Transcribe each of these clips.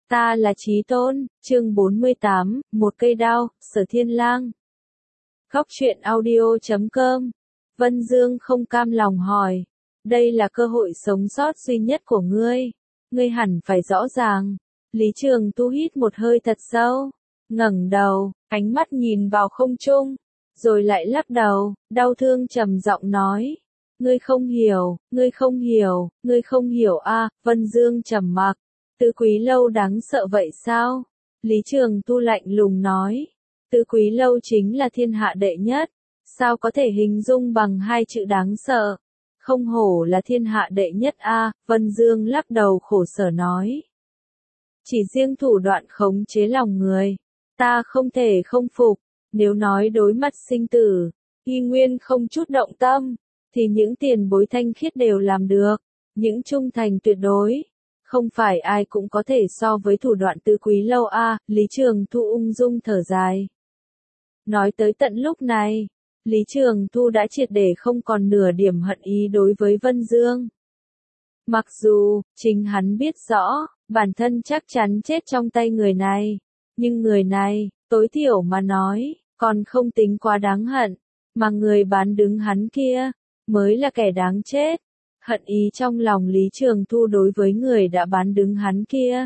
Ta là Chí Tôn, chương 48, một cây đao, Sở Thiên Lang. Góc truyện audio.com. Vân Dương không cam lòng hỏi. Đây là cơ hội sống sót duy nhất của ngươi. Ngươi hẳn phải rõ ràng. Lý Trường Tu hít một hơi thật sâu. Ngẩng đầu, ánh mắt nhìn vào không trung. Rồi lại lắc đầu, đau thương trầm giọng nói. Ngươi không hiểu, ngươi không hiểu, ngươi không hiểu a. Vân Dương trầm mặc. Tứ Quý Lâu đáng sợ vậy sao? Lý Trường Tu lạnh lùng nói. Tứ Quý Lâu chính là thiên hạ đệ nhất. Sao có thể hình dung bằng hai chữ đáng sợ? Không hổ là thiên hạ đệ nhất a. Vân Dương lắc đầu khổ sở nói. Chỉ riêng thủ đoạn khống chế lòng người. Ta không thể không phục. Nếu nói đối mặt sinh tử, y nguyên không chút động tâm, thì những tiền bối thanh khiết đều làm được. Những trung thành tuyệt đối. Không phải ai cũng có thể so với thủ đoạn Tứ Quý Lâu a. Lý Trường Tu ung dung thở dài. Nói tới tận lúc này, Lý Trường Tu đã triệt để không còn nửa điểm hận ý đối với Vân Dương. Mặc dù, chính hắn biết rõ, bản thân chắc chắn chết trong tay người này, nhưng người này, tối thiểu mà nói, còn không tính quá đáng hận, mà người bán đứng hắn kia, mới là kẻ đáng chết. Hận ý trong lòng Lý Trường Tu đối với người đã bán đứng hắn kia.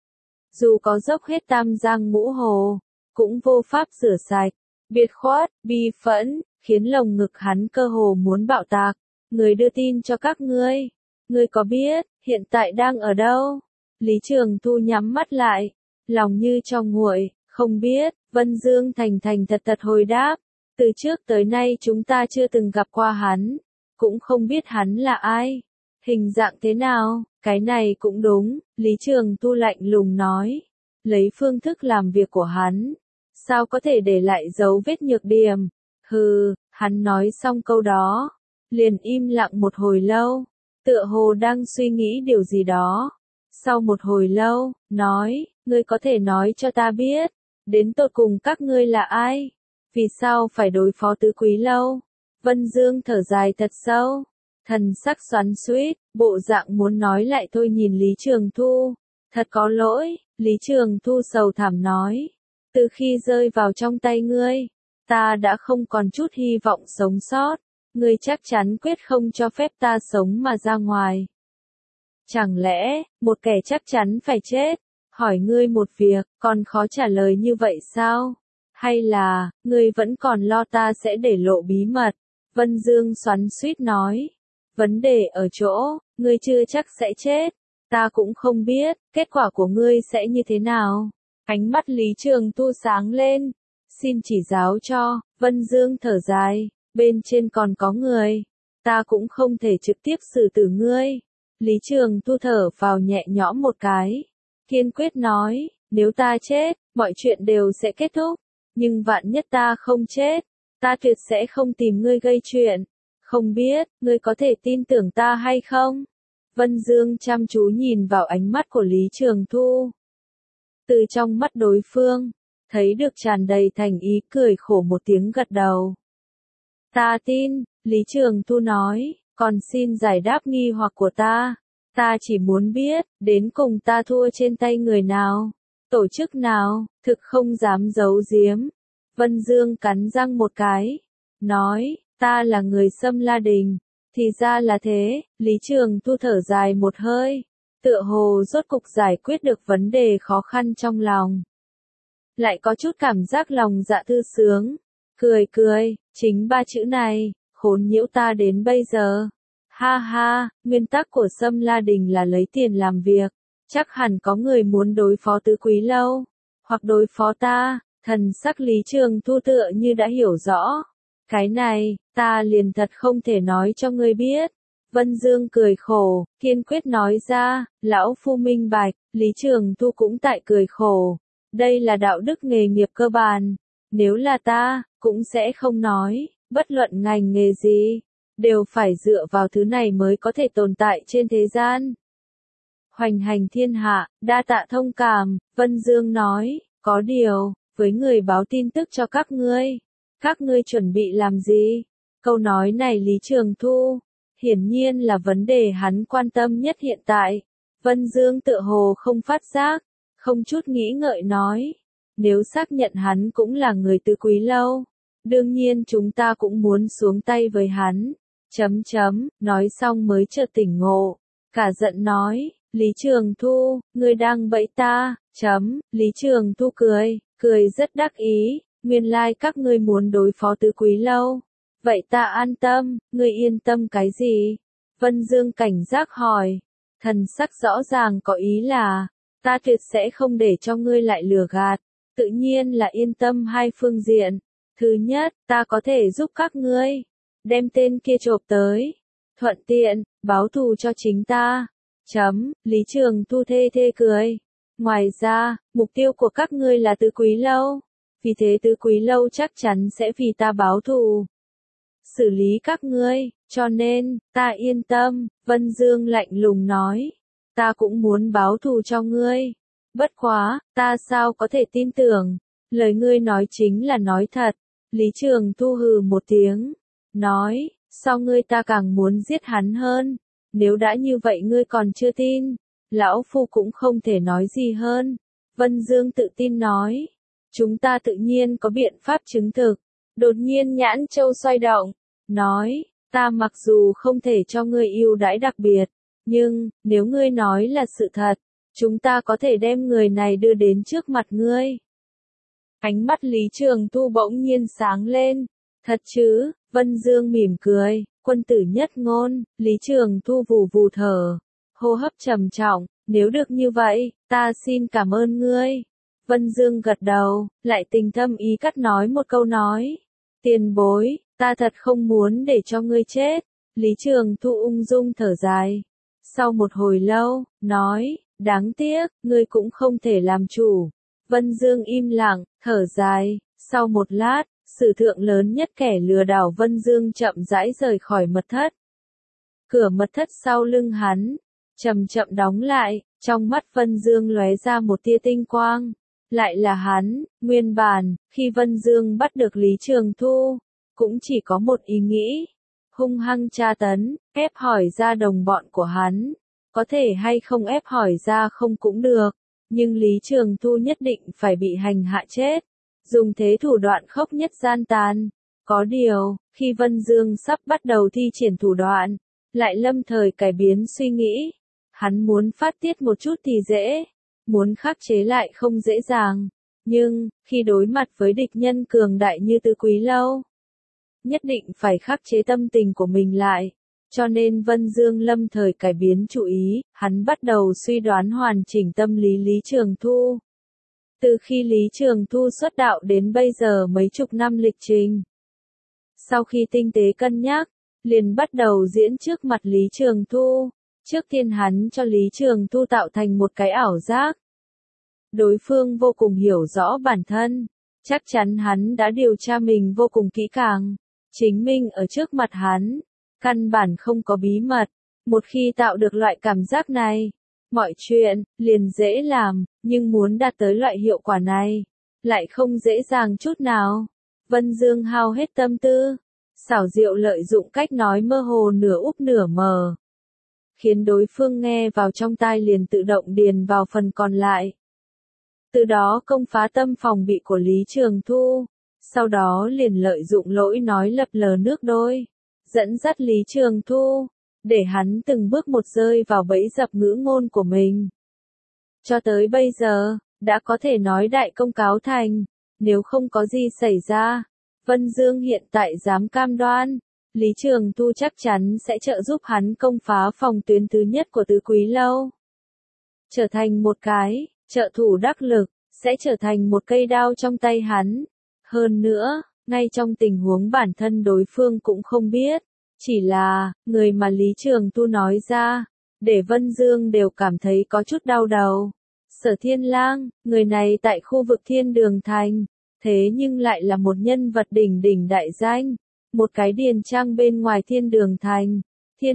Dù có dốc hết tam giang ngũ hồ, cũng vô pháp rửa sạch, biệt khuất, bi phẫn, khiến lồng ngực hắn cơ hồ muốn bạo tạc. Người đưa tin cho các ngươi. Ngươi có biết, hiện tại đang ở đâu? Lý Trường Tu nhắm mắt lại, lòng như trong nguội, không biết. Vân Dương thành thành thật thật hồi đáp. Từ trước tới nay chúng ta chưa từng gặp qua hắn. Cũng không biết hắn là ai, hình dạng thế nào, cái này cũng đúng, Lý Trường Tu lạnh lùng nói. Lấy phương thức làm việc của hắn, sao có thể để lại dấu vết nhược điểm? Hừ, hắn nói xong câu đó, liền im lặng một hồi lâu, tựa hồ đang suy nghĩ điều gì đó. Sau một hồi lâu, nói, ngươi có thể nói cho ta biết, đến tột cùng các ngươi là ai? Vì sao phải đối phó Tứ Quý Lâu? Vân Dương thở dài thật sâu, thần sắc xoắn xuýt, bộ dạng muốn nói lại thôi nhìn Lý Trường Tu. Thật có lỗi, Lý Trường Tu sầu thảm nói. Từ khi rơi vào trong tay ngươi, ta đã không còn chút hy vọng sống sót. Ngươi chắc chắn quyết không cho phép ta sống mà ra ngoài. Chẳng lẽ, một kẻ chắc chắn phải chết? Hỏi ngươi một việc, còn khó trả lời như vậy sao? Hay là, ngươi vẫn còn lo ta sẽ để lộ bí mật? Vân Dương xoắn xuýt nói. Vấn đề ở chỗ, ngươi chưa chắc sẽ chết. Ta cũng không biết, kết quả của ngươi sẽ như thế nào. Ánh mắt Lý Trường Tu sáng lên. Xin chỉ giáo cho. Vân Dương thở dài. Bên trên còn có người. Ta cũng không thể trực tiếp xử tử ngươi. Lý Trường Tu thở vào nhẹ nhõm một cái. Kiên quyết nói, nếu ta chết, mọi chuyện đều sẽ kết thúc. Nhưng vạn nhất ta không chết, ta tuyệt sẽ không tìm ngươi gây chuyện. Không biết, ngươi có thể tin tưởng ta hay không? Vân Dương chăm chú nhìn vào ánh mắt của Lý Trường Tu. Từ trong mắt đối phương, thấy được tràn đầy thành ý, cười khổ một tiếng gật đầu. Ta tin, Lý Trường Tu nói, còn xin giải đáp nghi hoặc của ta. Ta chỉ muốn biết, đến cùng ta thua trên tay người nào, tổ chức nào, thực không dám giấu giếm. Vân Dương cắn răng một cái, nói, ta là người Sâm La Đình. Thì ra là thế. Lý Trường Tu thở dài một hơi, tựa hồ rốt cục giải quyết được vấn đề khó khăn trong lòng. Lại có chút cảm giác lòng dạ thư sướng, cười cười, chính ba chữ này, khốn nhiễu ta đến bây giờ. Ha ha, nguyên tắc của Sâm La Đình là lấy tiền làm việc, chắc hẳn có người muốn đối phó Tứ Quý Lâu, hoặc đối phó ta. Thần sắc Lý Trường Tu tựa như đã hiểu rõ. Cái này, ta liền thật không thể nói cho ngươi biết. Vân Dương cười khổ, kiên quyết nói ra, lão phu minh bạch. Lý Trường Tu cũng tại cười khổ. Đây là đạo đức nghề nghiệp cơ bản. Nếu là ta, cũng sẽ không nói, bất luận ngành nghề gì, đều phải dựa vào thứ này mới có thể tồn tại trên thế gian. Hoành hành thiên hạ, đa tạ thông cảm, Vân Dương nói, có điều, với người báo tin tức cho các ngươi chuẩn bị làm gì? Câu nói này Lý Trường Tu, hiển nhiên là vấn đề hắn quan tâm nhất hiện tại. Vân Dương tựa hồ không phát giác, không chút nghĩ ngợi nói. Nếu xác nhận hắn cũng là người Tứ Quý Lâu, đương nhiên chúng ta cũng muốn xuống tay với hắn. Nói xong mới chợt tỉnh ngộ, cả giận nói, Lý Trường Thu, ngươi đang bẫy ta. Lý Trường Thu cười rất đắc ý, nguyên lai các ngươi muốn đối phó Tứ Quý Lâu. Vậy ta an tâm, ngươi yên tâm cái gì? Vân Dương cảnh giác hỏi, thần sắc rõ ràng có ý là, ta tuyệt sẽ không để cho ngươi lại lừa gạt, tự nhiên là yên tâm hai phương diện. Thứ nhất, ta có thể giúp các ngươi đem tên kia chộp tới, thuận tiện báo thù cho chính ta. Lý Trường Thu thê cười. Ngoài ra, mục tiêu của các ngươi là Tứ Quý Lâu, vì thế Tứ Quý Lâu chắc chắn sẽ vì ta báo thù, xử lý các ngươi, cho nên, ta yên tâm. Vân Dương lạnh lùng nói, ta cũng muốn báo thù cho ngươi. Bất quá, ta sao có thể tin tưởng, lời ngươi nói chính là nói thật. Lý Trường Thu hừ một tiếng, nói, so ngươi ta càng muốn giết hắn hơn. Nếu đã như vậy ngươi còn chưa tin, lão phu cũng không thể nói gì hơn. Vân Dương tự tin nói, chúng ta tự nhiên có biện pháp chứng thực. Đột nhiên nhãn châu xoay động, nói, ta mặc dù không thể cho ngươi ưu đãi đặc biệt, nhưng, nếu ngươi nói là sự thật, chúng ta có thể đem người này đưa đến trước mặt ngươi. Ánh mắt Lý Trường Thu bỗng nhiên sáng lên. Thật chứ? Vân Dương mỉm cười, quân tử nhất ngôn. Lý Trường Thu vù vù thở, hô hấp trầm trọng, nếu được như vậy, ta xin cảm ơn ngươi. Vân Dương gật đầu, lại tình thâm ý cắt nói một câu nói, tiền bối, ta thật không muốn để cho ngươi chết. Lý Trường Thu ung dung thở dài, sau một hồi lâu, nói, đáng tiếc, ngươi cũng không thể làm chủ. Vân Dương im lặng, thở dài, sau một lát, sử thượng lớn nhất kẻ lừa đảo Vân Dương chậm rãi rời khỏi mật thất. Cửa mật thất sau lưng hắn, chậm chậm đóng lại, trong mắt Vân Dương lóe ra một tia tinh quang. Lại là hắn. Nguyên bản, khi Vân Dương bắt được Lý Trường Thu, cũng chỉ có một ý nghĩ, hung hăng tra tấn, ép hỏi ra đồng bọn của hắn. Có thể hay không ép hỏi ra không cũng được, nhưng Lý Trường Thu nhất định phải bị hành hạ chết, dùng thế thủ đoạn khốc nhất gian tàn. Có điều, khi Vân Dương sắp bắt đầu thi triển thủ đoạn, lại lâm thời cải biến suy nghĩ. Hắn muốn phát tiết một chút thì dễ, muốn khắc chế lại không dễ dàng. Nhưng, khi đối mặt với địch nhân cường đại như Tứ Quý Lâu, nhất định phải khắc chế tâm tình của mình lại. Cho nên Vân Dương lâm thời cải biến chủ ý, hắn bắt đầu suy đoán hoàn chỉnh tâm lý Lý Trường Thu. Từ khi Lý Trường Thu xuất đạo đến bây giờ mấy chục năm lịch trình. Sau khi tinh tế cân nhắc, liền bắt đầu diễn trước mặt Lý Trường Thu. Trước tiên hắn cho Lý Trường Thu tạo thành một cái ảo giác. Đối phương vô cùng hiểu rõ bản thân, chắc chắn hắn đã điều tra mình vô cùng kỹ càng. Chính mình ở trước mặt hắn, căn bản không có bí mật. Một khi tạo được loại cảm giác này, mọi chuyện liền dễ làm, nhưng muốn đạt tới loại hiệu quả này, lại không dễ dàng chút nào. Vân Dương hao hết tâm tư, xảo diệu lợi dụng cách nói mơ hồ nửa úp nửa mờ, khiến đối phương nghe vào trong tai liền tự động điền vào phần còn lại. Từ đó công phá tâm phòng bị của Lý Trường Thu, sau đó liền lợi dụng lỗi nói lập lờ nước đôi, dẫn dắt Lý Trường Thu, để hắn từng bước một rơi vào bẫy dập ngữ ngôn của mình. Cho tới bây giờ, đã có thể nói đại công cáo thành, nếu không có gì xảy ra, Vân Dương hiện tại dám cam đoan, Lý Trường Thu chắc chắn sẽ trợ giúp hắn công phá phòng tuyến thứ nhất của Tứ Quý Lâu. Trở thành một cái trợ thủ đắc lực, sẽ trở thành một cây đao trong tay hắn. Hơn nữa, ngay trong tình huống bản thân đối phương cũng không biết, chỉ là, người mà Lý Trường Thu nói ra, để Vân Dương đều cảm thấy có chút đau đầu. Sở Thiên Lang, người này tại khu vực Thiên Đường Thành, thế nhưng lại là một nhân vật đỉnh đỉnh đại danh, một cái điền trang bên ngoài Thiên Đường Thành. Thiên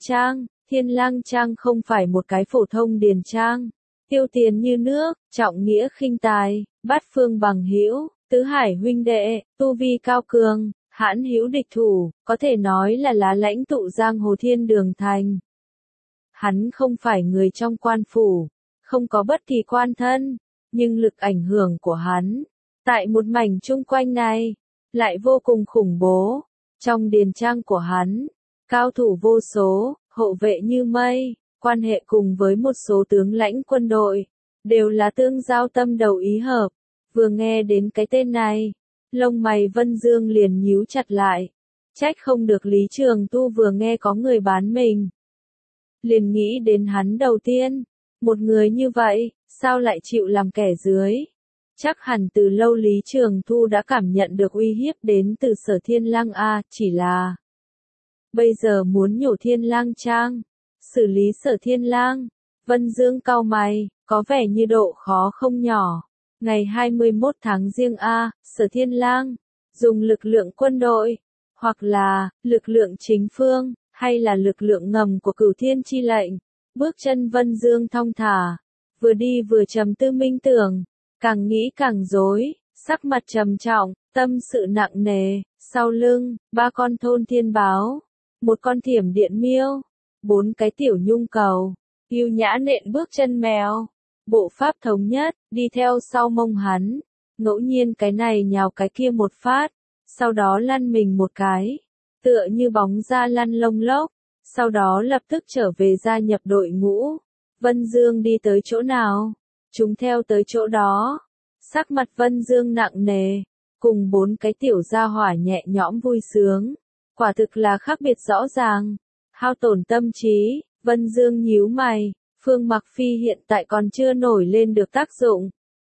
Lang Trang không phải một cái phổ thông điền trang, tiêu tiền như nước, trọng nghĩa khinh tài, bát phương bằng hữu, tứ hải huynh đệ, tu vi cao cường, hãn hữu địch thủ, có thể nói là lá lãnh tụ giang hồ Thiên Đường Thành. Hắn không phải người trong quan phủ, không có bất kỳ quan thân, nhưng lực ảnh hưởng của hắn, tại một mảnh chung quanh này, lại vô cùng khủng bố. Trong điền trang của hắn, cao thủ vô số, hộ vệ như mây, quan hệ cùng với một số tướng lãnh quân đội, đều là tương giao tâm đầu ý hợp. Vừa nghe đến cái tên này, lông mày Vân Dương liền nhíu chặt lại. Trách không được Lý Trường Tu vừa nghe có người bán mình, liền nghĩ đến hắn đầu tiên. Một người như vậy, sao lại chịu làm kẻ dưới? Chắc hẳn từ lâu Lý Trường Thu đã cảm nhận được uy hiếp đến từ Sở Thiên Lang a, chỉ là bây giờ muốn nhổ Thiên Lang trang, xử lý Sở Thiên Lang. Vân Dương cau mày, có vẻ như độ khó không nhỏ. Ngày 21 tháng Giêng a, Sở Thiên Lang dùng lực lượng quân đội, hoặc là lực lượng chính phương, hay là lực lượng ngầm của Cửu Thiên chi lệnh. Bước chân Vân Dương thong thả, vừa đi vừa trầm tư minh tưởng, càng nghĩ càng rối, sắc mặt trầm trọng, tâm sự nặng nề. Sau lưng, 3 con thôn thiên báo, một con thiểm điện miêu, 4 cái tiểu nhung cầu, yêu nhã nện bước chân mèo, bộ pháp thống nhất, đi theo sau mông hắn, ngẫu nhiên cái này nhào cái kia một phát, sau đó lăn mình một cái, tựa như bóng ra lăn lông lốc, sau đó lập tức trở về gia nhập đội ngũ. Vân Dương đi tới chỗ nào, chúng theo tới chỗ đó. Sắc mặt Vân Dương nặng nề, cùng 4 cái tiểu gia hỏa nhẹ nhõm vui sướng, quả thực là khác biệt rõ ràng. Hao tổn tâm trí, Vân Dương nhíu mày, Phương Mặc Phi hiện tại còn chưa nổi lên được tác dụng.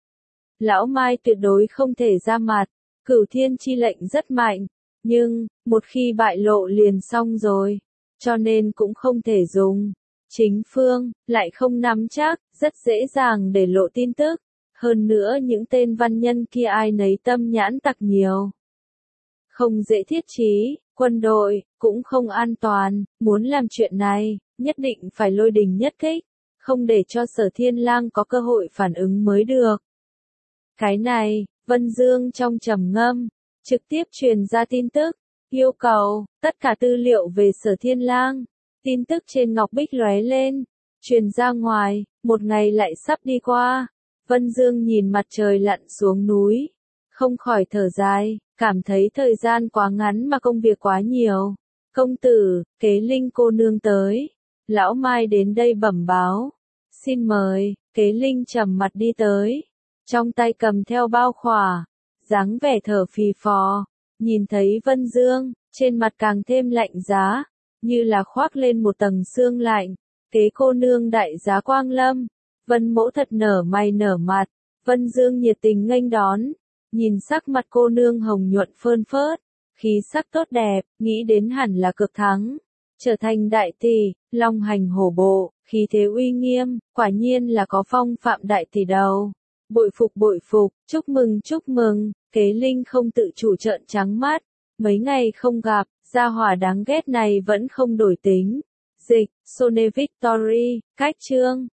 Lão Mai tuyệt đối không thể ra mặt, Cửu Thiên chi lệnh rất mạnh, nhưng, một khi bại lộ liền xong rồi, cho nên cũng không thể dùng. Chính Phương, lại không nắm chắc, rất dễ dàng để lộ tin tức. Hơn nữa những tên văn nhân kia ai nấy tâm nhãn tặc nhiều. Không dễ thiết trí, quân đội, cũng không an toàn, muốn làm chuyện này, nhất định phải lôi đình nhất kích, không để cho Sở Thiên Lang có cơ hội phản ứng mới được. Cái này, Vân Dương trong trầm ngâm, trực tiếp truyền ra tin tức, yêu cầu, tất cả tư liệu về Sở Thiên Lang. Tin tức trên ngọc bích lóe lên, truyền ra ngoài, một ngày lại sắp đi qua. Vân Dương nhìn mặt trời lặn xuống núi, không khỏi thở dài, cảm thấy thời gian quá ngắn mà công việc quá nhiều. Công tử, Kế Linh cô nương tới. Lão Mai đến đây bẩm báo. Xin mời. Kế Linh trầm mặt đi tới, trong tay cầm theo bao khỏa, dáng vẻ thở phì phò. Nhìn thấy Vân Dương, trên mặt càng thêm lạnh giá, như là khoác lên một tầng sương lạnh. Kế cô nương đại giá quang lâm. Vân Mỗ thật nở mày nở mặt. Vân Dương nhiệt tình nghênh đón, nhìn sắc mặt cô nương hồng nhuận phơn phớt, khí sắc tốt đẹp, nghĩ đến hẳn là cực thắng, trở thành đại tỷ, long hành hổ bộ, khí thế uy nghiêm, quả nhiên là có phong phạm đại tỷ đầu. Bội phục, chúc mừng. Kế Linh không tự chủ trợn trắng mắt, mấy ngày không gặp, gia hỏa đáng ghét này vẫn không đổi tính. Dịch, Sone Victory, cách chương.